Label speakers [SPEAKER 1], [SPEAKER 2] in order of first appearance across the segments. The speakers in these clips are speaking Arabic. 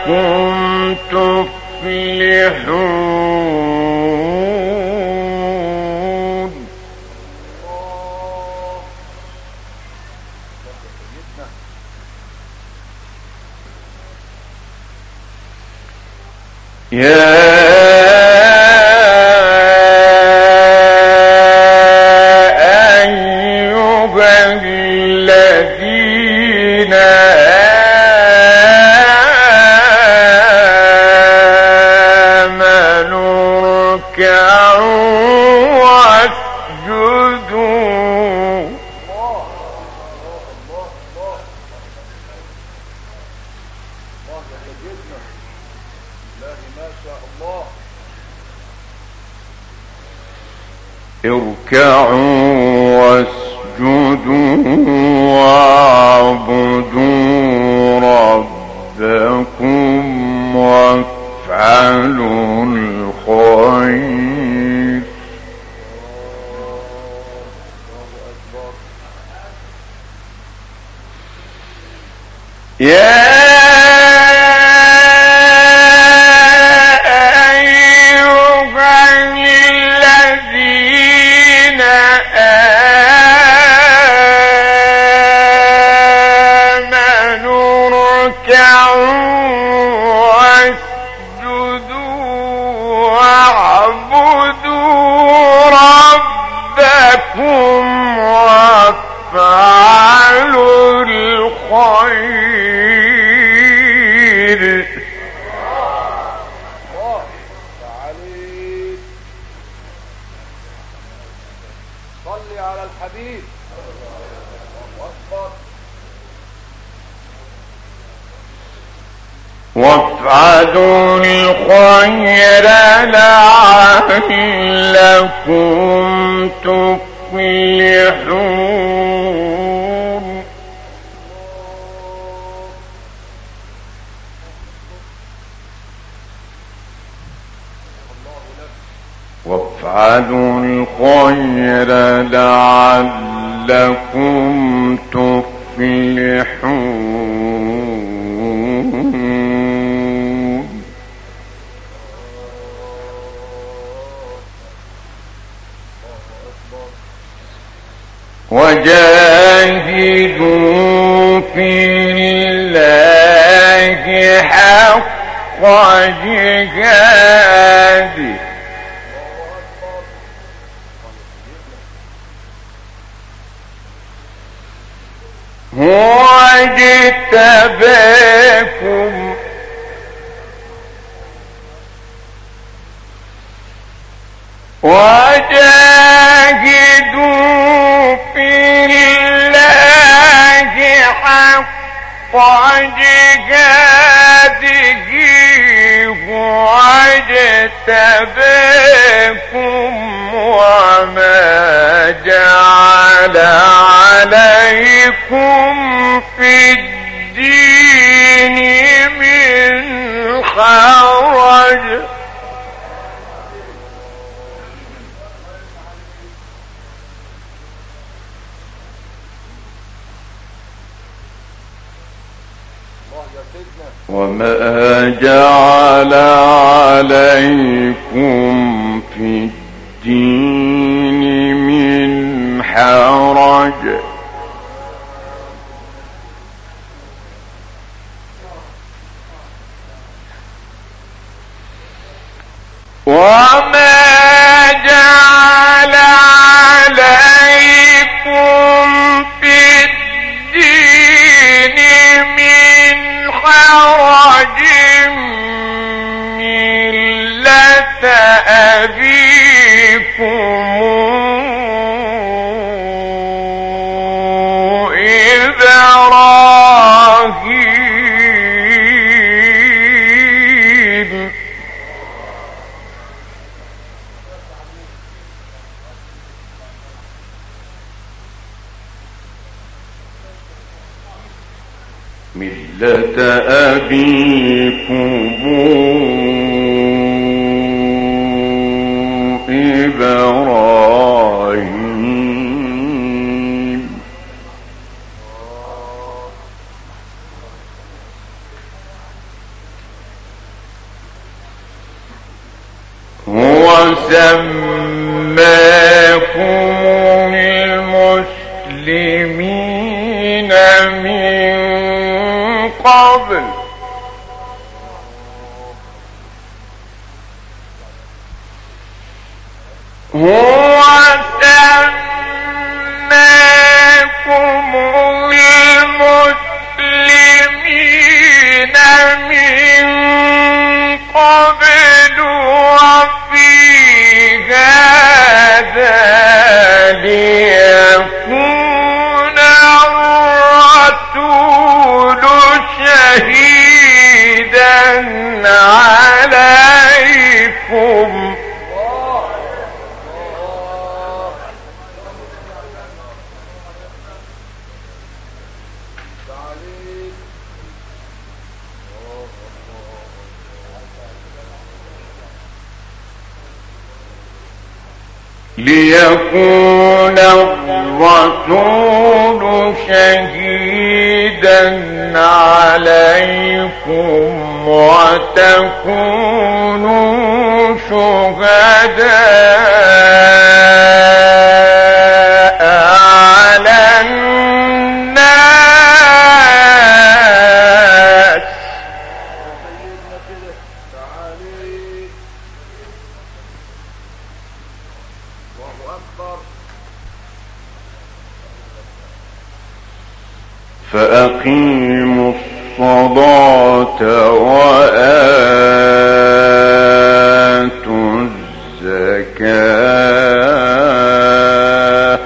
[SPEAKER 1] لعلكم تفلحون. يا اركعوا واسجدوا واعبدوا ربكم وافعلوا الخير. يا وافعلوا الخير لعلكم تفلحون. وافعلوا الخير لعلكم تفلحون. وجاهدوا في الله حق جهاده هو اجتباكم وجاهدوا في الله حق جهاده هو اجتباكم وما جعل عليكم في الدين من حرج وما جعل عليكم في الدين من حرج وما جعل عليكم في الدين من حرج ملة أبيكم إبراهيم ملة أبيكم إبراهيم وسماكم المسلمين من قبل هو سماكم المسلمين من قبل وفي هذا ليكون الرسول شهيدا عليكم ليكون الرسول شهيدا عليكم وتكونوا شهداء على الناس فأقيموا الصلاة وآتوا الزكاة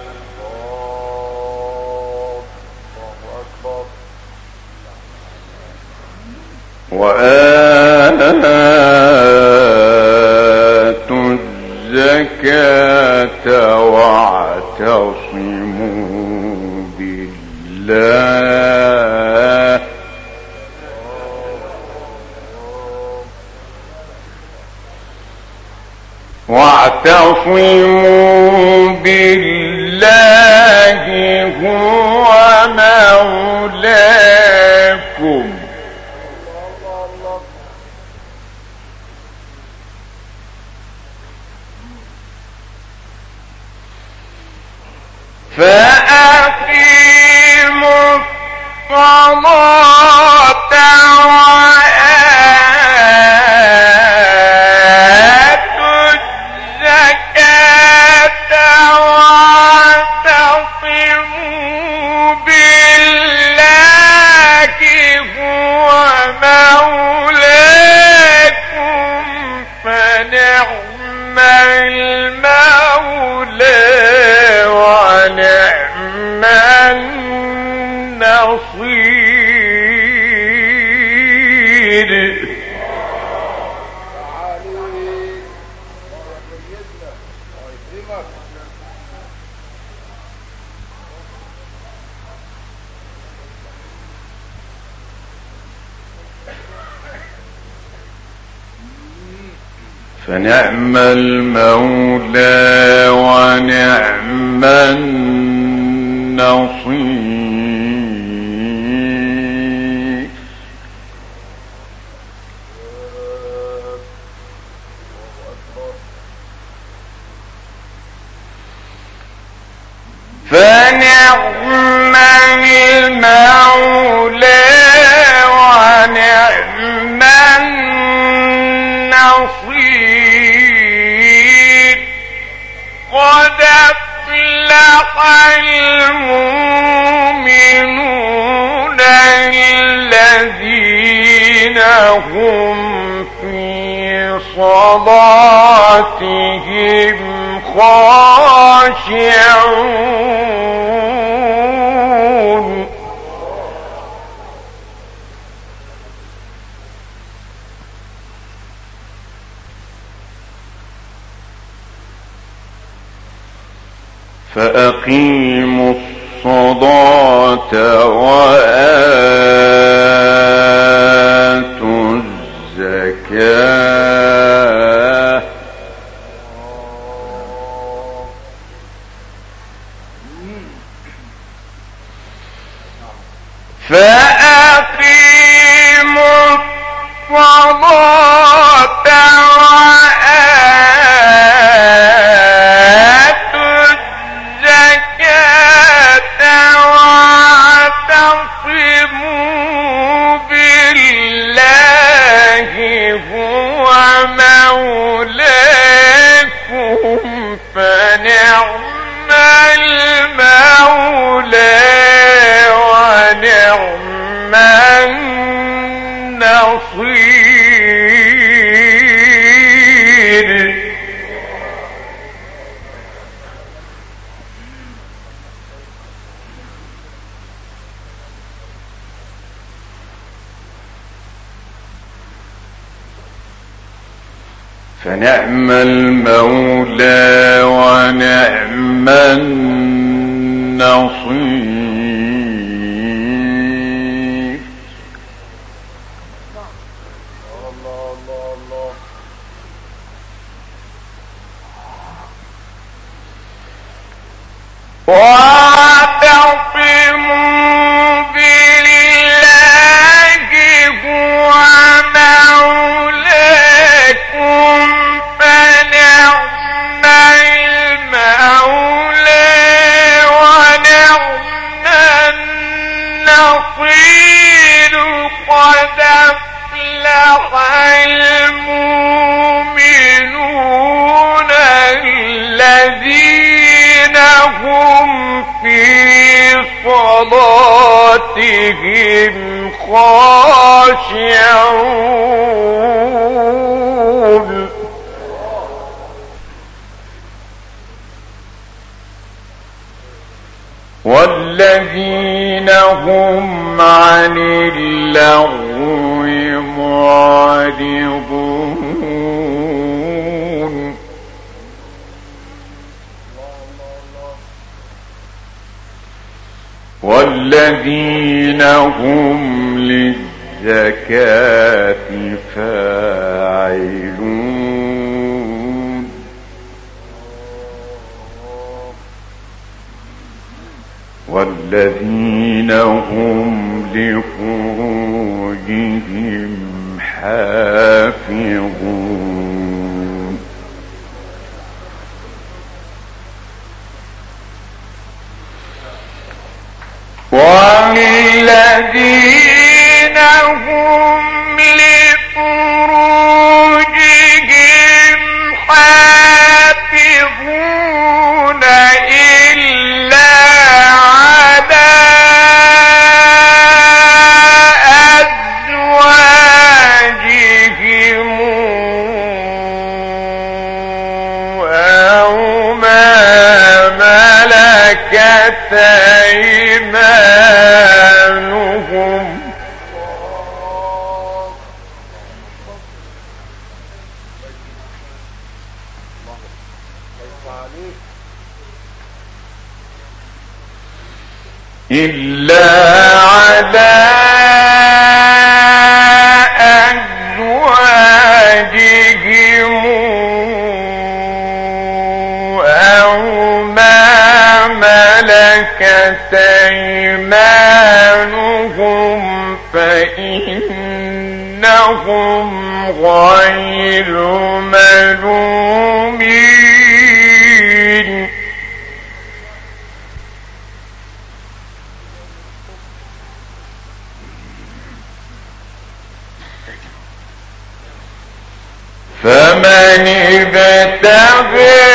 [SPEAKER 1] واعتصموا بالله هو مولاكم فأقيموا الصلاة وآتوا الزكاة واعتصموا بالله هو مولاكم فنعم المولى ونعم النصير. فنعم المولى ونعم النصير. فنعم المولى ونعم النصير. قد أفلح المؤمنون الذين هم في صلاتهم خاشعون. فأقيموا الصلاة وآتوا الزكاة فأقيموا الصلاة وآتوا النصير فنعم المولى ونعم النصير. واعتصموا بالله هو مولاكم فنعم المولى ونعم النصير. قد أفلح المؤمنون الذين هم في صلاتهم خاشعون والذين هم عن اللغو معرضون والذين هم للزكاة فاعلون والذين هم لفروجهم حافظون والذين هم لفروجهم حافظون إلا على أزواجهم أو ما ملكت أيمانهم إلا على أزواجهم أو ما ملكت أيمانهم فإنهم غير ملومين فمن ابتغى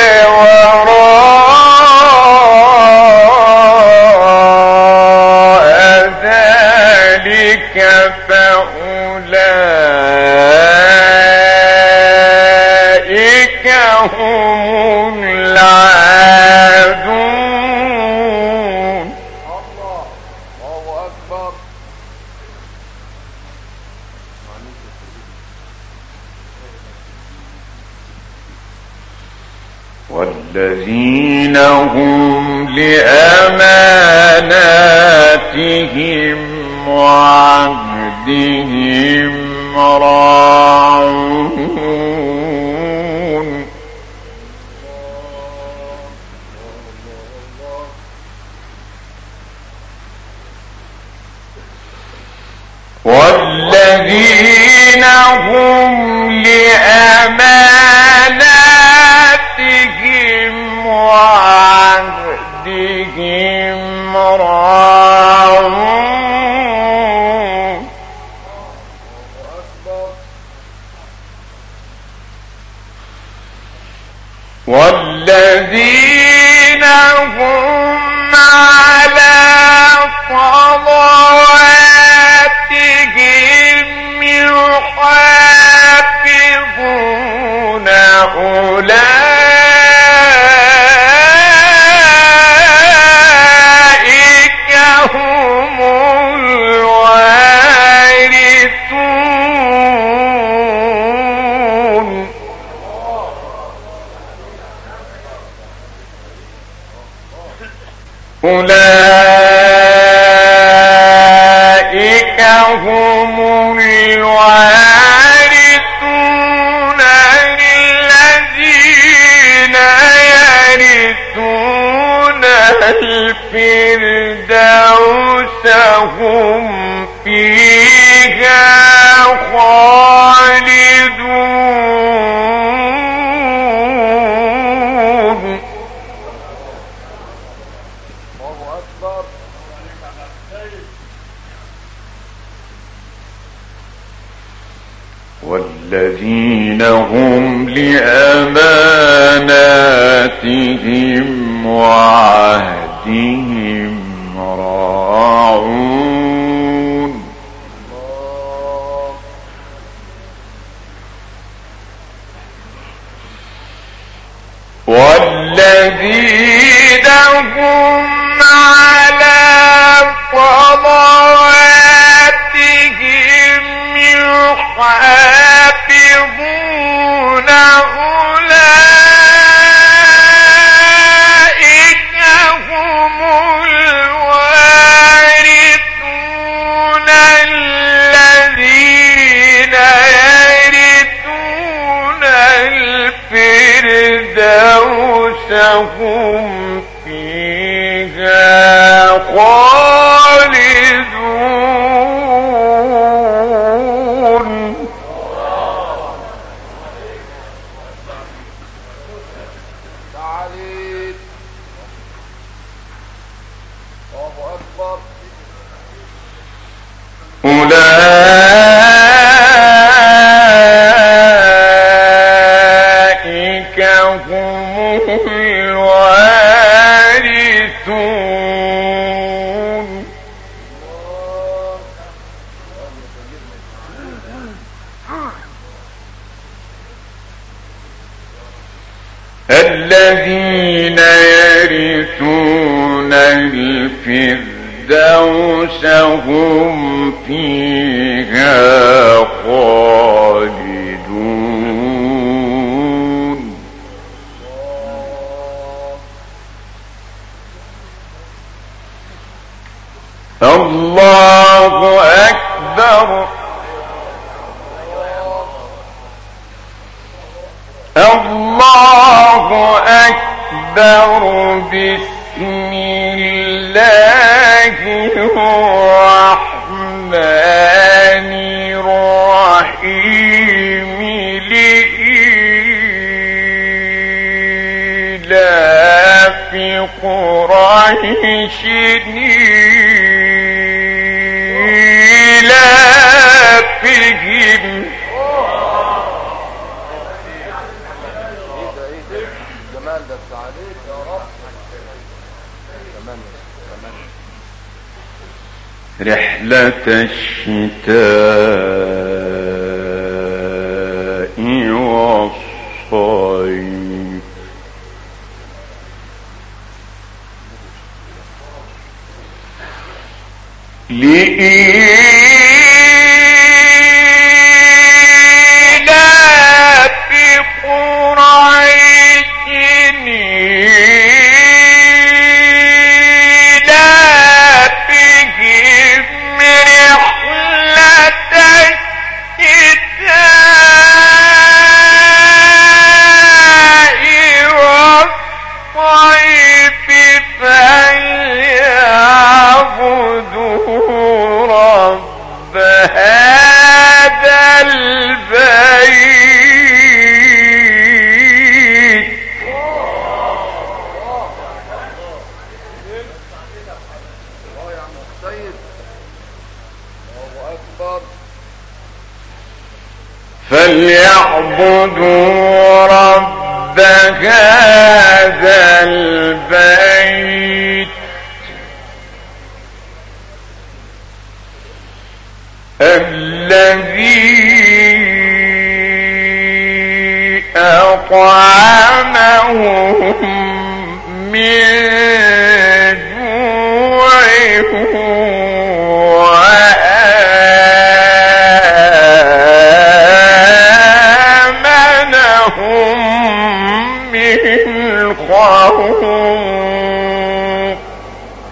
[SPEAKER 1] وراء ذلك فأولئك هم العادون. الله أكبر. والذين هم لأماناتهم وعهدهم راعون والذين هم لأماناتهم وعهدهم راعون والذين هم على صلواتهم أولئك هم الوارثون الذين يرثون الفردوس هم فيها خالدون. والذين هم لأماناتهم وعهدهم راعون. والذين هم على صلواتهم يحافظون أولئك هم الوارثون الذين يرثون الفردوس هم فيها خالدون. أولئك هم الوارثون الذين يرثون الفردوس هم فيها خالدون. الله أكبر. الله أكبر. بسم الله الرحمن الرحيم. لإيلاف قريش إيلافهم رحلة الشتاء والصيف لإيلاف قريش هذا البيت. فليعبدوا رب هذا البيت الذي أطعمهم من جوع وآمنهم من خوف.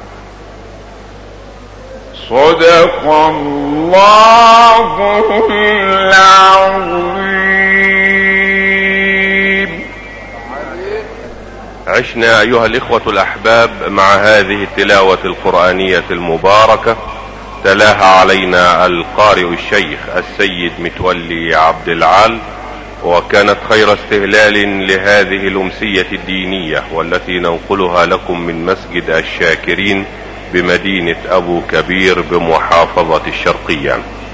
[SPEAKER 1] العظيم.
[SPEAKER 2] عشنا أيها الإخوة الأحباب مع هذه التلاوة القرآنية المباركة، تلاها علينا القارئ الشيخ السيد متولي عبد العال، وكانت خير استهلال لهذه الأمسية الدينية والتي ننقلها لكم من مسجد الشاكرين بمدينة أبو كبير بمحافظة الشرقية.